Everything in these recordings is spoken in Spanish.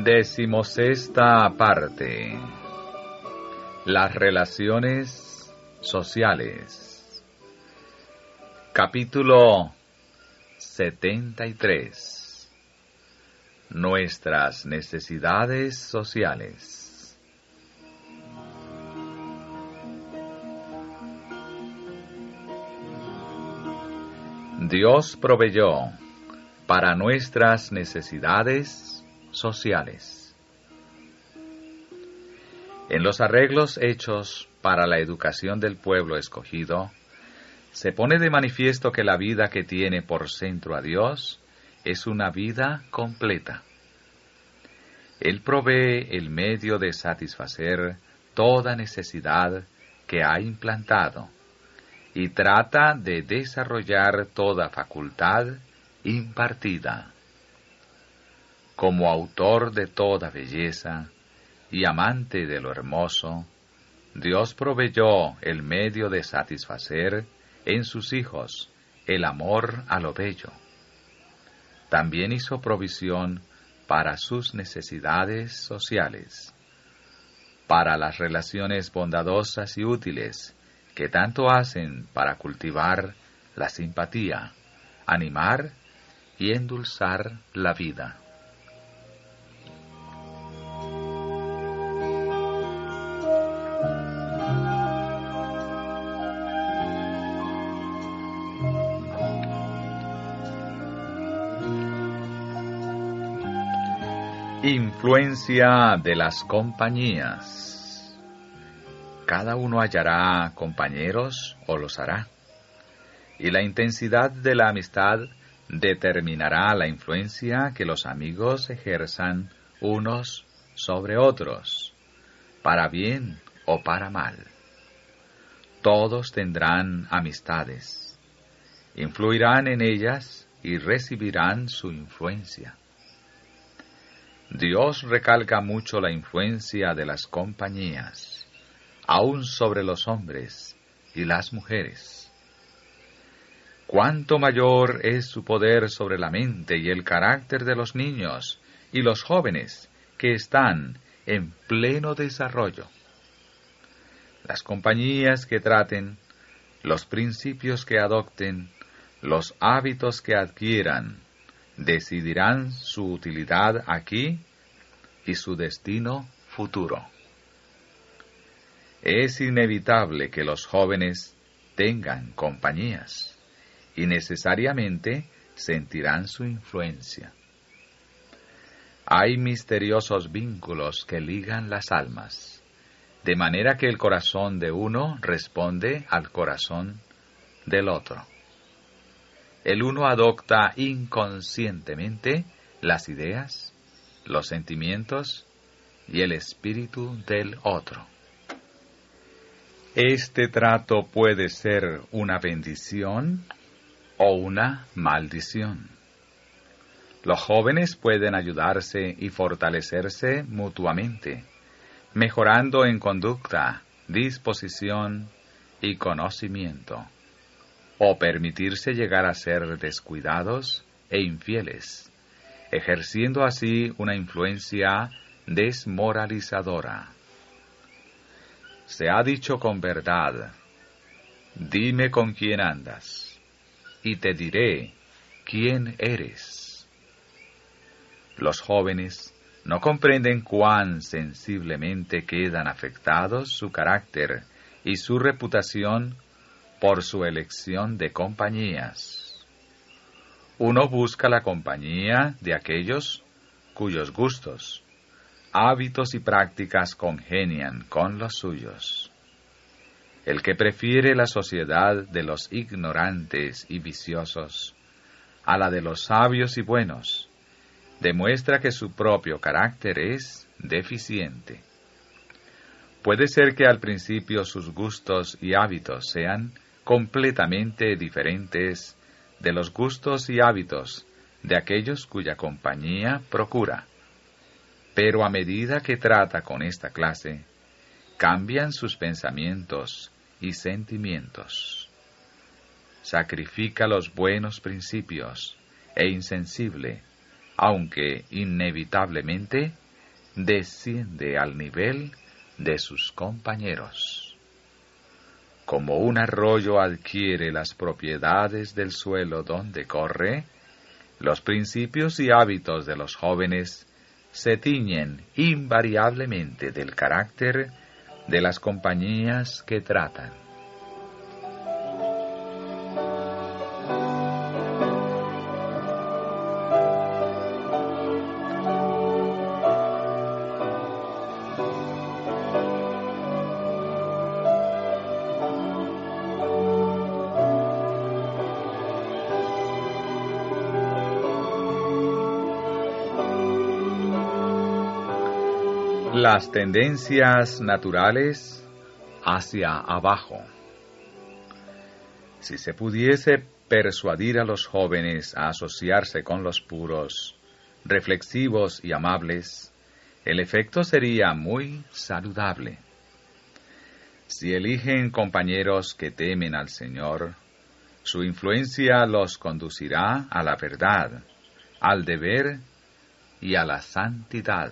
16ª parte. Las relaciones sociales. Capítulo 73. Nuestras necesidades sociales. Dios proveyó para nuestras necesidades sociales. En los arreglos hechos para la educación del pueblo escogido, se pone de manifiesto que la vida que tiene por centro a Dios es una vida completa. Él provee el medio de satisfacer toda necesidad que ha implantado y trata de desarrollar toda facultad impartida. Como autor de toda belleza y amante de lo hermoso, Dios proveyó el medio de satisfacer en sus hijos el amor a lo bello. También hizo provisión para sus necesidades sociales, para las relaciones bondadosas y útiles que tanto hacen para cultivar la simpatía, animar y endulzar la vida. Influencia de las compañías. Cada uno hallará compañeros o los hará, y la intensidad de la amistad determinará la influencia que los amigos ejerzan unos sobre otros, para bien o para mal. Todos tendrán amistades, influirán en ellas y recibirán su influencia. Dios recalca mucho la influencia de las compañías, aun sobre los hombres y las mujeres. Cuánto mayor es su poder sobre la mente y el carácter de los niños y los jóvenes que están en pleno desarrollo. Las compañías que traten, los principios que adopten, los hábitos que adquieran, decidirán su utilidad aquí y su destino futuro. Es inevitable que los jóvenes tengan compañías y necesariamente sentirán su influencia. Hay misteriosos vínculos que ligan las almas, de manera que el corazón de uno responde al corazón del otro. El uno adopta inconscientemente las ideas, los sentimientos y el espíritu del otro. Este trato puede ser una bendición o una maldición. Los jóvenes pueden ayudarse y fortalecerse mutuamente, mejorando en conducta, disposición y conocimiento, o permitirse llegar a ser descuidados e infieles, ejerciendo así una influencia desmoralizadora. Se ha dicho con verdad: dime con quién andas, y te diré quién eres. Los jóvenes no comprenden cuán sensiblemente quedan afectados su carácter y su reputación por su elección de compañías. Uno busca la compañía de aquellos cuyos gustos, hábitos y prácticas congenian con los suyos. El que prefiere la sociedad de los ignorantes y viciosos a la de los sabios y buenos, demuestra que su propio carácter es deficiente. Puede ser que al principio sus gustos y hábitos sean completamente diferentes de los gustos y hábitos de aquellos cuya compañía procura. Pero a medida que trata con esta clase, cambian sus pensamientos y sentimientos. Sacrifica los buenos principios e insensible, aunque inevitablemente desciende al nivel de sus compañeros. Como un arroyo adquiere las propiedades del suelo donde corre, los principios y hábitos de los jóvenes se tiñen invariablemente del carácter de las compañías que tratan. Las tendencias naturales hacia abajo. Si se pudiese persuadir a los jóvenes a asociarse con los puros, reflexivos y amables, el efecto sería muy saludable. Si eligen compañeros que temen al Señor, su influencia los conducirá a la verdad, al deber y a la santidad.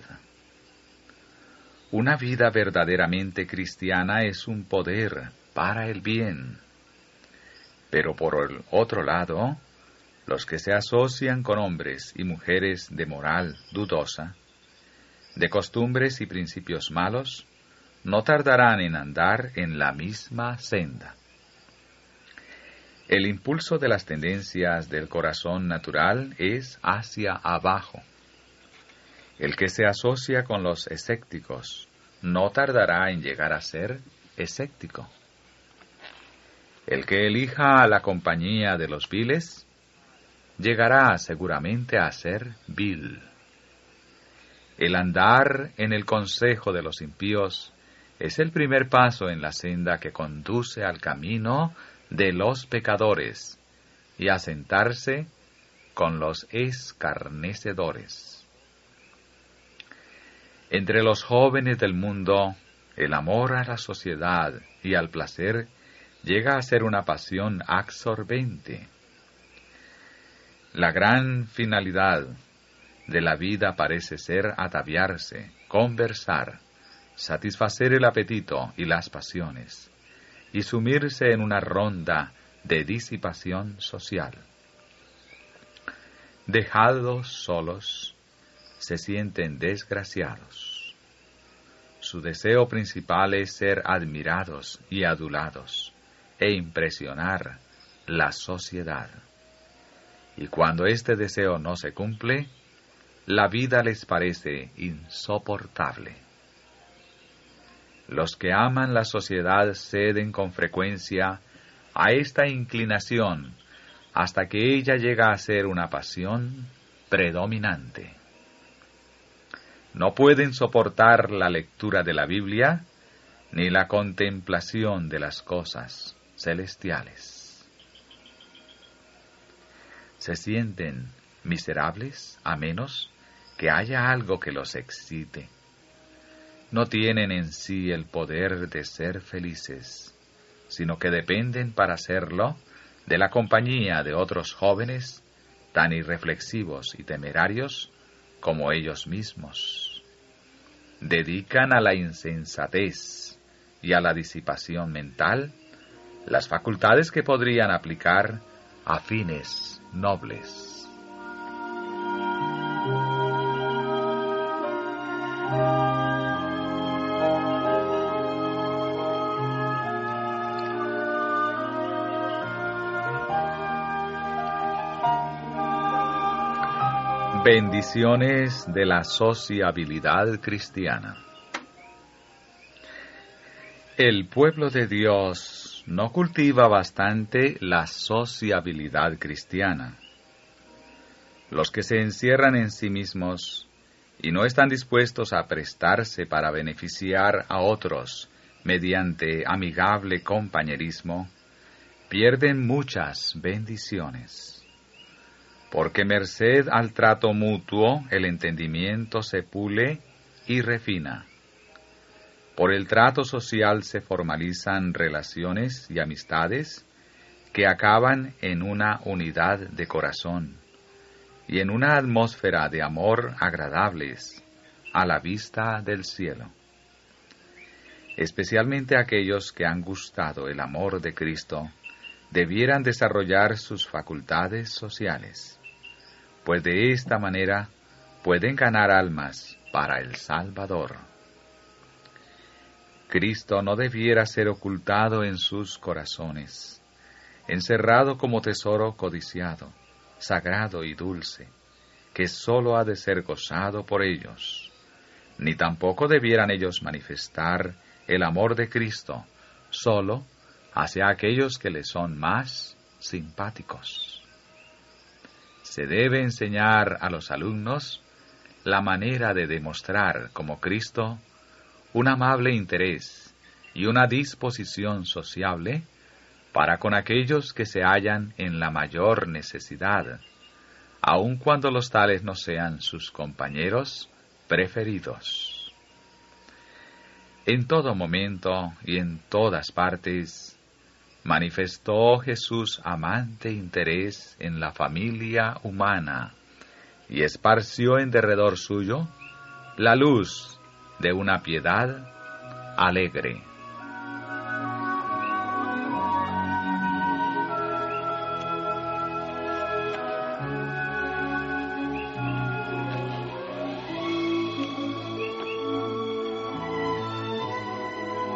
Una vida verdaderamente cristiana es un poder para el bien. Pero por el otro lado, los que se asocian con hombres y mujeres de moral dudosa, de costumbres y principios malos, no tardarán en andar en la misma senda. El impulso de las tendencias del corazón natural es hacia abajo. El que se asocia con los escépticos no tardará en llegar a ser escéptico. El que elija la compañía de los viles llegará seguramente a ser vil. El andar en el consejo de los impíos es el primer paso en la senda que conduce al camino de los pecadores y a sentarse con los escarnecedores. Entre los jóvenes del mundo, el amor a la sociedad y al placer llega a ser una pasión absorbente. La gran finalidad de la vida parece ser ataviarse, conversar, satisfacer el apetito y las pasiones, y sumirse en una ronda de disipación social. Dejados solos, se sienten desgraciados. Su deseo principal es ser admirados y adulados e impresionar la sociedad. Y cuando este deseo no se cumple, la vida les parece insoportable. Los que aman la sociedad ceden con frecuencia a esta inclinación hasta que ella llega a ser una pasión predominante. No pueden soportar la lectura de la Biblia ni la contemplación de las cosas celestiales. Se sienten miserables a menos que haya algo que los excite. No tienen en sí el poder de ser felices, sino que dependen para hacerlo de la compañía de otros jóvenes tan irreflexivos y temerarios como ellos mismos. Dedican a la insensatez y a la disipación mental las facultades que podrían aplicar a fines nobles. Bendiciones de la sociabilidad cristiana. El pueblo de Dios no cultiva bastante la sociabilidad cristiana. Los que se encierran en sí mismos y no están dispuestos a prestarse para beneficiar a otros mediante amigable compañerismo, pierden muchas bendiciones. Porque merced al trato mutuo el entendimiento se pule y refina. Por el trato social se formalizan relaciones y amistades que acaban en una unidad de corazón y en una atmósfera de amor agradables, a la vista del cielo. Especialmente aquellos que han gustado el amor de Cristo debieran desarrollar sus facultades sociales, pues de esta manera pueden ganar almas para el Salvador. Cristo no debiera ser ocultado en sus corazones, encerrado como tesoro codiciado, sagrado y dulce, que sólo ha de ser gozado por ellos, ni tampoco debieran ellos manifestar el amor de Cristo sólo hacia aquellos que les son más simpáticos. Se debe enseñar a los alumnos la manera de demostrar como Cristo un amable interés y una disposición sociable para con aquellos que se hallan en la mayor necesidad, aun cuando los tales no sean sus compañeros preferidos. En todo momento y en todas partes, manifestó Jesús amante interés en la familia humana y esparció en derredor suyo la luz de una piedad alegre.